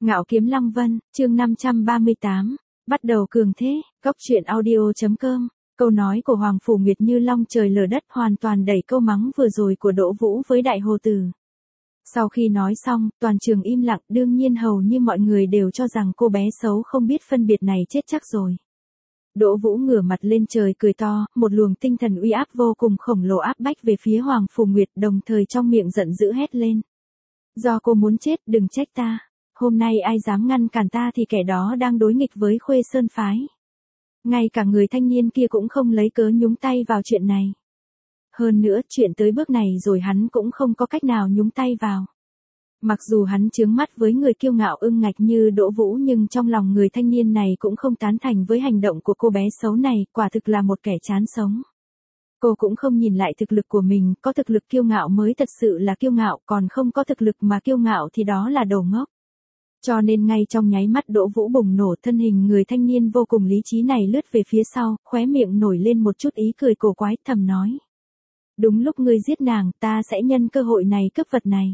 Ngạo Kiếm Lăng Vân, chương 538, bắt đầu cường thế, góc truyện audio.com. Câu nói của Hoàng Phủ Nguyệt như long trời lở đất hoàn toàn đẩy câu mắng vừa rồi của Đỗ Vũ với Đại Hồ Tử. Sau khi nói xong, toàn trường im lặng, đương nhiên hầu như mọi người đều cho rằng cô bé xấu không biết phân biệt này chết chắc rồi. Đỗ Vũ ngửa mặt lên trời cười to, một luồng tinh thần uy áp vô cùng khổng lồ áp bách về phía Hoàng Phủ Nguyệt, đồng thời trong miệng giận dữ hét lên. Do cô muốn chết, đừng trách ta. Hôm nay ai dám ngăn cản ta thì kẻ đó đang đối nghịch với Khuê Sơn Phái. Ngay cả người thanh niên kia cũng không lấy cớ nhúng tay vào chuyện này. Hơn nữa, chuyện tới bước này rồi hắn cũng không có cách nào nhúng tay vào. Mặc dù hắn chướng mắt với người kiêu ngạo ưng ngạch như Đỗ Vũ nhưng trong lòng người thanh niên này cũng không tán thành với hành động của cô bé xấu này, quả thực là một kẻ chán sống. Cô cũng không nhìn lại thực lực của mình, có thực lực kiêu ngạo mới thật sự là kiêu ngạo, còn không có thực lực mà kiêu ngạo thì đó là đồ ngốc. Cho nên ngay trong nháy mắt Đỗ Vũ bùng nổ, thân hình người thanh niên vô cùng lý trí này lướt về phía sau, khóe miệng nổi lên một chút ý cười cổ quái, thầm nói. Đúng lúc ngươi giết nàng, ta sẽ nhân cơ hội này cướp vật này.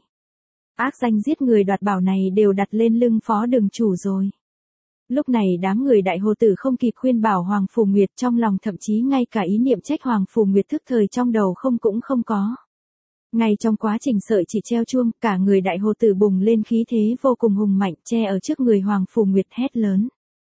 Ác danh giết người đoạt bảo này đều đặt lên lưng Phó Đường chủ rồi. Lúc này đám người Đại Hồ Tử không kịp khuyên bảo Hoàng Phủ Nguyệt, trong lòng thậm chí ngay cả ý niệm trách Hoàng Phủ Nguyệt thức thời trong đầu cũng không có. Ngay trong quá trình sợi chỉ treo chuông, cả người Đại Hồ Tử bùng lên khí thế vô cùng hùng mạnh, che ở trước người Hoàng Phủ Nguyệt hét lớn.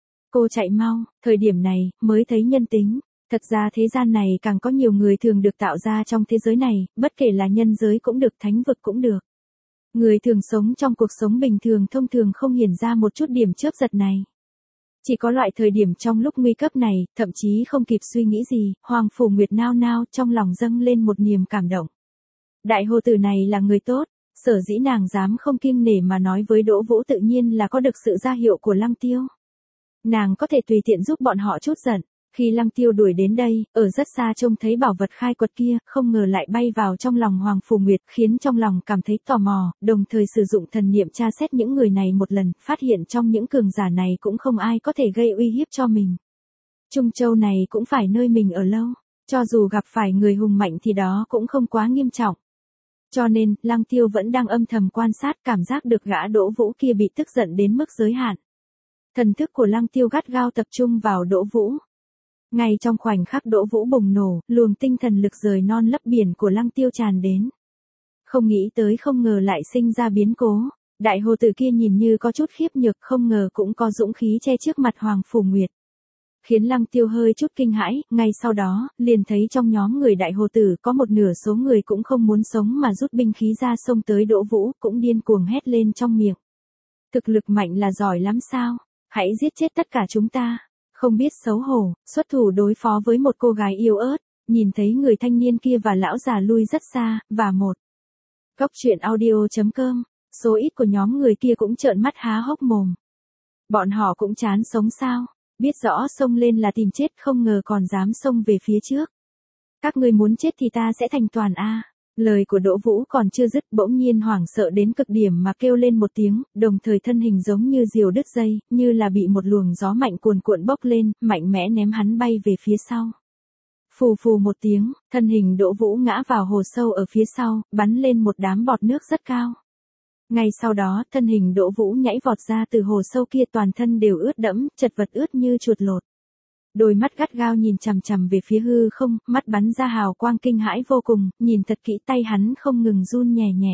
Cô chạy mau, thời điểm này, mới thấy nhân tính. Thật ra thế gian này càng có nhiều người thường được tạo ra trong thế giới này, bất kể là nhân giới cũng được, thánh vực cũng được. Người thường sống trong cuộc sống bình thường thông thường không hiện ra một chút điểm chớp giật này. Chỉ có loại thời điểm trong lúc nguy cấp này, thậm chí không kịp suy nghĩ gì, Hoàng Phủ Nguyệt nao nao trong lòng dâng lên một niềm cảm động. Đại Hồ Tử này là người tốt, sở dĩ nàng dám không kiêng nể mà nói với Đỗ Vũ tự nhiên là có được sự gia hiệu của Lăng Tiêu. Nàng có thể tùy tiện giúp bọn họ chút giận. Khi Lăng Tiêu đuổi đến đây, ở rất xa trông thấy bảo vật khai quật kia, không ngờ lại bay vào trong lòng Hoàng Phủ Nguyệt, khiến trong lòng cảm thấy tò mò, đồng thời sử dụng thần niệm tra xét những người này một lần, phát hiện trong những cường giả này cũng không ai có thể gây uy hiếp cho mình. Trung Châu này cũng phải nơi mình ở lâu, cho dù gặp phải người hùng mạnh thì đó cũng không quá nghiêm trọng. Cho nên, Lăng Tiêu vẫn đang âm thầm quan sát, cảm giác được gã Đỗ Vũ kia bị tức giận đến mức giới hạn. Thần thức của Lăng Tiêu gắt gao tập trung vào Đỗ Vũ. Ngay trong khoảnh khắc Đỗ Vũ bùng nổ, luồng tinh thần lực rời non lấp biển của Lăng Tiêu tràn đến. Không nghĩ tới không ngờ lại sinh ra biến cố. Đại Hồ Tử kia nhìn như có chút khiếp nhược, không ngờ cũng có dũng khí che trước mặt Hoàng Phủ Nguyệt. Khiến Lăng Tiêu hơi chút kinh hãi, ngay sau đó, liền thấy trong nhóm người Đại Hồ Tử có một nửa số người cũng không muốn sống mà rút binh khí ra xông tới Đỗ Vũ, cũng điên cuồng hét lên trong miệng. Thực lực mạnh là giỏi lắm sao? Hãy giết chết tất cả chúng ta. Không biết xấu hổ, xuất thủ đối phó với một cô gái yếu ớt, nhìn thấy người thanh niên kia và lão già lui rất xa, và một. Góc truyện audio.com, số ít của nhóm người kia cũng trợn mắt há hốc mồm. Bọn họ cũng chán sống sao? Biết rõ xông lên là tìm chết, không ngờ còn dám xông về phía trước. Các ngươi muốn chết thì ta sẽ thành toàn a. Lời của Đỗ Vũ còn chưa dứt, bỗng nhiên hoảng sợ đến cực điểm mà kêu lên một tiếng, đồng thời thân hình giống như diều đứt dây, như là bị một luồng gió mạnh cuồn cuộn bốc lên, mạnh mẽ ném hắn bay về phía sau. Phù phù một tiếng, thân hình Đỗ Vũ ngã vào hồ sâu ở phía sau, bắn lên một đám bọt nước rất cao. Ngay sau đó, thân hình Đỗ Vũ nhảy vọt ra từ hồ sâu kia, toàn thân đều ướt đẫm, chật vật ướt như chuột lột. Đôi mắt gắt gao nhìn chằm chằm về phía hư không, mắt bắn ra hào quang kinh hãi vô cùng, nhìn thật kỹ tay hắn không ngừng run nhẹ nhẹ.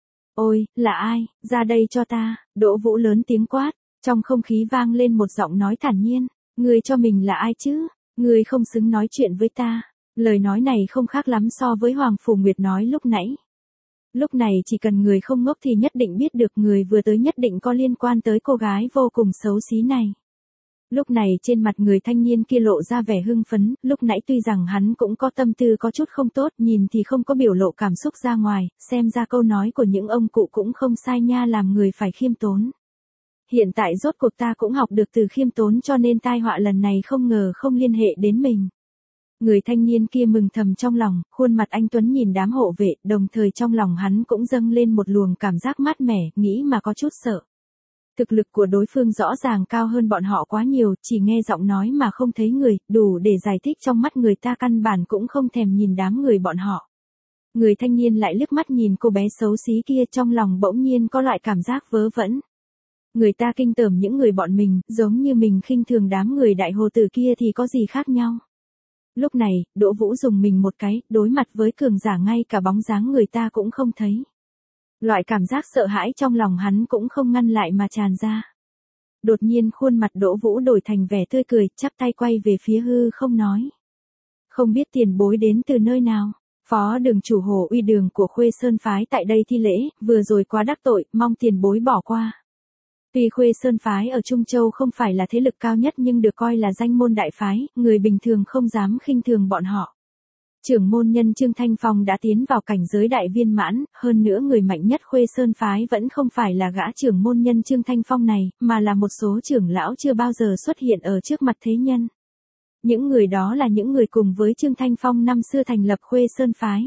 Ôi, là ai, ra đây cho ta, Đỗ Vũ lớn tiếng quát, trong không khí vang lên một giọng nói thản nhiên, ngươi cho mình là ai chứ, ngươi không xứng nói chuyện với ta. Lời nói này không khác lắm so với Hoàng Phủ Nguyệt nói lúc nãy. Lúc này chỉ cần người không ngốc thì nhất định biết được người vừa tới nhất định có liên quan tới cô gái vô cùng xấu xí này. Lúc này trên mặt người thanh niên kia lộ ra vẻ hưng phấn, lúc nãy tuy rằng hắn cũng có tâm tư có chút không tốt, nhìn thì không có biểu lộ cảm xúc ra ngoài, xem ra câu nói của những ông cụ cũng không sai nha, làm người phải khiêm tốn. Hiện tại rốt cuộc ta cũng học được từ khiêm tốn, cho nên tai họa lần này không ngờ không liên hệ đến mình. Người thanh niên kia mừng thầm trong lòng, khuôn mặt anh tuấn nhìn đám hộ vệ, đồng thời trong lòng hắn cũng dâng lên một luồng cảm giác mát mẻ, nghĩ mà có chút sợ. Thực lực của đối phương rõ ràng cao hơn bọn họ quá nhiều, chỉ nghe giọng nói mà không thấy người, đủ để giải thích trong mắt người ta căn bản cũng không thèm nhìn đám người bọn họ. Người thanh niên lại liếc mắt nhìn cô bé xấu xí kia, trong lòng bỗng nhiên có loại cảm giác vớ vẩn. Người ta kinh tởm những người bọn mình, giống như mình khinh thường đám người đại hồ tử kia thì có gì khác nhau. Lúc này, Đỗ Vũ dùng mình một cái, đối mặt với cường giả ngay cả bóng dáng người ta cũng không thấy. Loại cảm giác sợ hãi trong lòng hắn cũng không ngăn lại mà tràn ra. Đột nhiên khuôn mặt Đỗ Vũ đổi thành vẻ tươi cười, chắp tay quay về phía hư không nói. Không biết tiền bối đến từ nơi nào. Phó đường chủ Hồ Uy Đường của Khuê Sơn Phái tại đây thi lễ, vừa rồi quá đắc tội, mong tiền bối bỏ qua. Tuy Khuê Sơn Phái ở Trung Châu không phải là thế lực cao nhất nhưng được coi là danh môn đại phái, người bình thường không dám khinh thường bọn họ. Trưởng môn nhân Trương Thanh Phong đã tiến vào cảnh giới đại viên mãn, hơn nữa người mạnh nhất Khuê Sơn Phái vẫn không phải là gã trưởng môn nhân Trương Thanh Phong này, mà là một số trưởng lão chưa bao giờ xuất hiện ở trước mặt thế nhân. Những người đó là những người cùng với Trương Thanh Phong năm xưa thành lập Khuê Sơn Phái.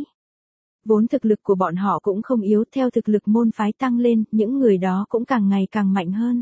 Vốn thực lực của bọn họ cũng không yếu, theo thực lực môn phái tăng lên, những người đó cũng càng ngày càng mạnh hơn.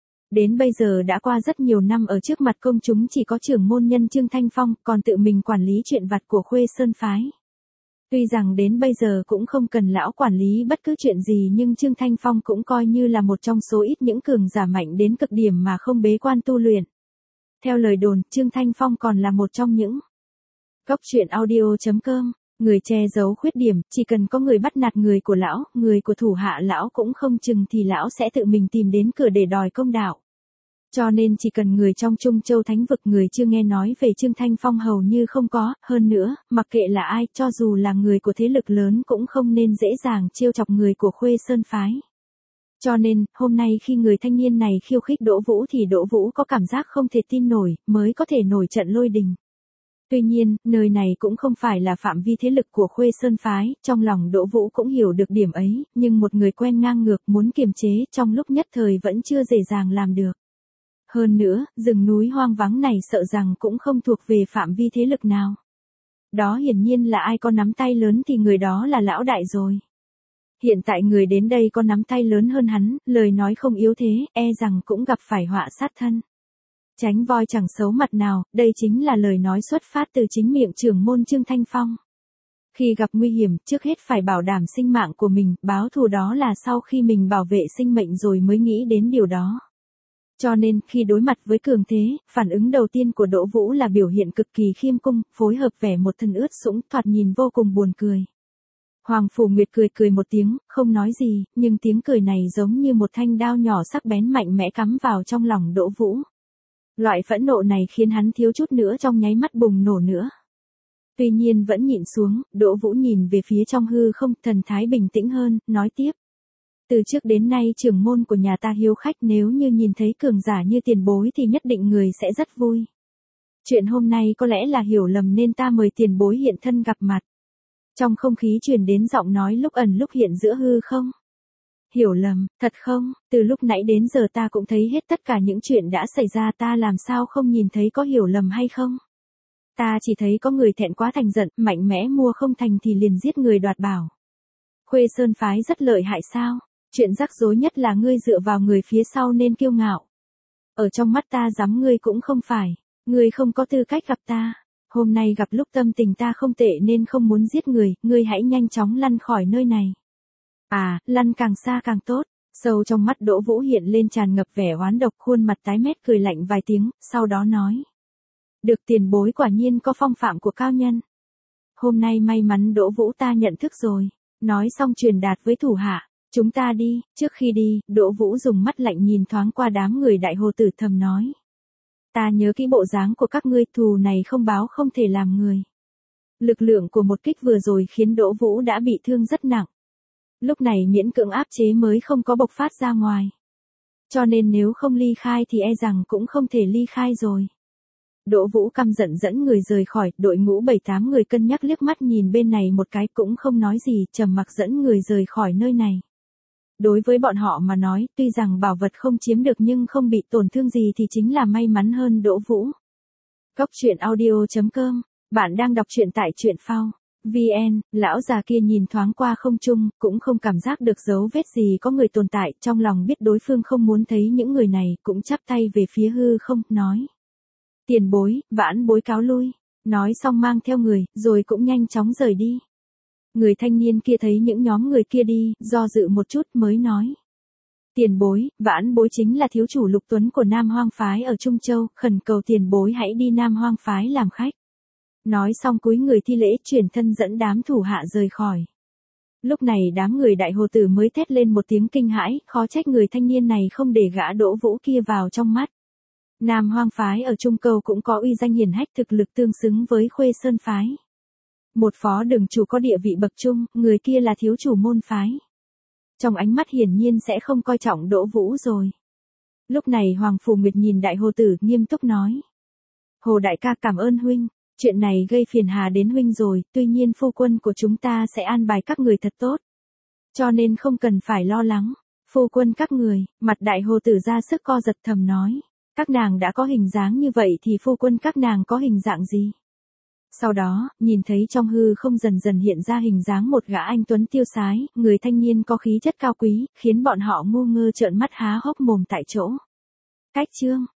Đến bây giờ đã qua rất nhiều năm, ở trước mặt công chúng chỉ có trưởng môn nhân Trương Thanh Phong, còn tự mình quản lý chuyện vặt của Khuê Sơn Phái. Tuy rằng đến bây giờ cũng không cần lão quản lý bất cứ chuyện gì nhưng Trương Thanh Phong cũng coi như là một trong số ít những cường giả mạnh đến cực điểm mà không bế quan tu luyện. Theo lời đồn, Trương Thanh Phong còn là một trong những Cốc truyện audio.com, người che giấu khuyết điểm, chỉ cần có người bắt nạt người của lão, người của thủ hạ lão cũng không chừng thì lão sẽ tự mình tìm đến cửa để đòi công đạo. Cho nên chỉ cần người trong Trung Châu Thánh vực người chưa nghe nói về Trương Thanh Phong hầu như không có, hơn nữa, mặc kệ là ai, cho dù là người của thế lực lớn cũng không nên dễ dàng trêu chọc người của Khuê Sơn Phái. Cho nên, hôm nay khi người thanh niên này khiêu khích Đỗ Vũ thì Đỗ Vũ có cảm giác không thể tin nổi, mới có thể nổi trận lôi đình. Tuy nhiên, nơi này cũng không phải là phạm vi thế lực của Khuê Sơn Phái, trong lòng Đỗ Vũ cũng hiểu được điểm ấy, nhưng một người quen ngang ngược muốn kiềm chế trong lúc nhất thời vẫn chưa dễ dàng làm được. Hơn nữa, rừng núi hoang vắng này sợ rằng cũng không thuộc về phạm vi thế lực nào. Đó hiển nhiên là ai có nắm tay lớn thì người đó là lão đại rồi. Hiện tại người đến đây có nắm tay lớn hơn hắn, lời nói không yếu thế, e rằng cũng gặp phải họa sát thân. Tránh voi chẳng xấu mặt nào, đây chính là lời nói xuất phát từ chính miệng trưởng môn Trương Thanh Phong. Khi gặp nguy hiểm, trước hết phải bảo đảm sinh mạng của mình, báo thù đó là sau khi mình bảo vệ sinh mệnh rồi mới nghĩ đến điều đó. Cho nên, khi đối mặt với cường thế, phản ứng đầu tiên của Đỗ Vũ là biểu hiện cực kỳ khiêm cung, phối hợp vẻ một thân ướt sũng, thoạt nhìn vô cùng buồn cười. Hoàng Phủ Nguyệt cười cười một tiếng, không nói gì, nhưng tiếng cười này giống như một thanh đao nhỏ sắc bén mạnh mẽ cắm vào trong lòng Đỗ Vũ. Loại phẫn nộ này khiến hắn thiếu chút nữa trong nháy mắt bùng nổ nữa. Tuy nhiên vẫn nhịn xuống, Đỗ Vũ nhìn về phía trong hư không, thần thái bình tĩnh hơn, nói tiếp. Từ trước đến nay trưởng môn của nhà ta hiếu khách, nếu như nhìn thấy cường giả như tiền bối thì nhất định người sẽ rất vui. Chuyện hôm nay có lẽ là hiểu lầm nên ta mời tiền bối hiện thân gặp mặt. Trong không khí truyền đến giọng nói lúc ẩn lúc hiện giữa hư không. Hiểu lầm, thật không, từ lúc nãy đến giờ ta cũng thấy hết tất cả những chuyện đã xảy ra, ta làm sao không nhìn thấy có hiểu lầm hay không? Ta chỉ thấy có người thẹn quá thành giận, mạnh mẽ mua không thành thì liền giết người đoạt bảo. Khuê Sơn Phái rất lợi hại sao? Chuyện rắc rối nhất là ngươi dựa vào người phía sau nên kiêu ngạo. Ở trong mắt ta dám ngươi cũng không phải, ngươi không có tư cách gặp ta. Hôm nay gặp lúc tâm tình ta không tệ nên không muốn giết người, ngươi hãy nhanh chóng lăn khỏi nơi này. À, lăn càng xa càng tốt. Sâu trong mắt Đỗ Vũ hiện lên tràn ngập vẻ oán độc, khuôn mặt tái mét cười lạnh vài tiếng, sau đó nói. Được, tiền bối quả nhiên có phong phạm của cao nhân. Hôm nay may mắn Đỗ Vũ ta nhận thức rồi. Nói xong truyền đạt với thủ hạ. Chúng ta đi, trước khi đi, Đỗ Vũ dùng mắt lạnh nhìn thoáng qua đám người đại hồ tử thầm nói. Ta nhớ kỹ bộ dáng của các ngươi, thù này không báo không thể làm người. Lực lượng của một kích vừa rồi khiến Đỗ Vũ đã bị thương rất nặng. Lúc này miễn cưỡng áp chế mới không có bộc phát ra ngoài. Cho nên nếu không ly khai thì e rằng cũng không thể ly khai rồi. Đỗ Vũ căm giận dẫn người rời khỏi, đội ngũ 7-8 người cân nhắc liếc mắt nhìn bên này một cái cũng không nói gì, trầm mặc dẫn người rời khỏi nơi này. Đối với bọn họ mà nói, tuy rằng bảo vật không chiếm được nhưng không bị tổn thương gì thì chính là may mắn hơn Đỗ Vũ. Cốc truyện audio.com, bạn đang đọc truyện tại truyện phao. VN, lão già kia nhìn thoáng qua không trung, cũng không cảm giác được dấu vết gì có người tồn tại, trong lòng biết đối phương không muốn thấy những người này, cũng chắp tay về phía hư không, nói. Tiền bối, vãn bối cáo lui, nói xong mang theo người, rồi cũng nhanh chóng rời đi. Người thanh niên kia thấy những nhóm người kia đi, do dự một chút mới nói. Tiền bối, vãn bối chính là thiếu chủ Lục Tuấn của Nam Hoang Phái ở Trung Châu, khẩn cầu tiền bối hãy đi Nam Hoang Phái làm khách. Nói xong cúi người thi lễ chuyển thân dẫn đám thủ hạ rời khỏi. Lúc này đám người Đại Hồ Tử mới thét lên một tiếng kinh hãi, khó trách người thanh niên này không để gã Đỗ Vũ kia vào trong mắt. Nam Hoang Phái ở Trung Cầu cũng có uy danh hiển hách, thực lực tương xứng với Khuê Sơn Phái. Một phó đường chủ có địa vị bậc trung, người kia là thiếu chủ môn phái. Trong ánh mắt hiển nhiên sẽ không coi trọng Đỗ Vũ rồi. Lúc này Hoàng Phủ Nguyệt nhìn Đại Hồ Tử nghiêm túc nói. Hồ đại ca cảm ơn huynh, chuyện này gây phiền hà đến huynh rồi, tuy nhiên phu quân của chúng ta sẽ an bài các người thật tốt. Cho nên không cần phải lo lắng. Phu quân các người, mặt Đại Hồ Tử ra sức co giật thầm nói. Các nàng đã có hình dáng như vậy thì phu quân các nàng có hình dạng gì? Sau đó, nhìn thấy trong hư không dần dần hiện ra hình dáng một gã anh tuấn tiêu sái, người thanh niên có khí chất cao quý, khiến bọn họ ngu ngơ trợn mắt há hốc mồm tại chỗ. Cách chương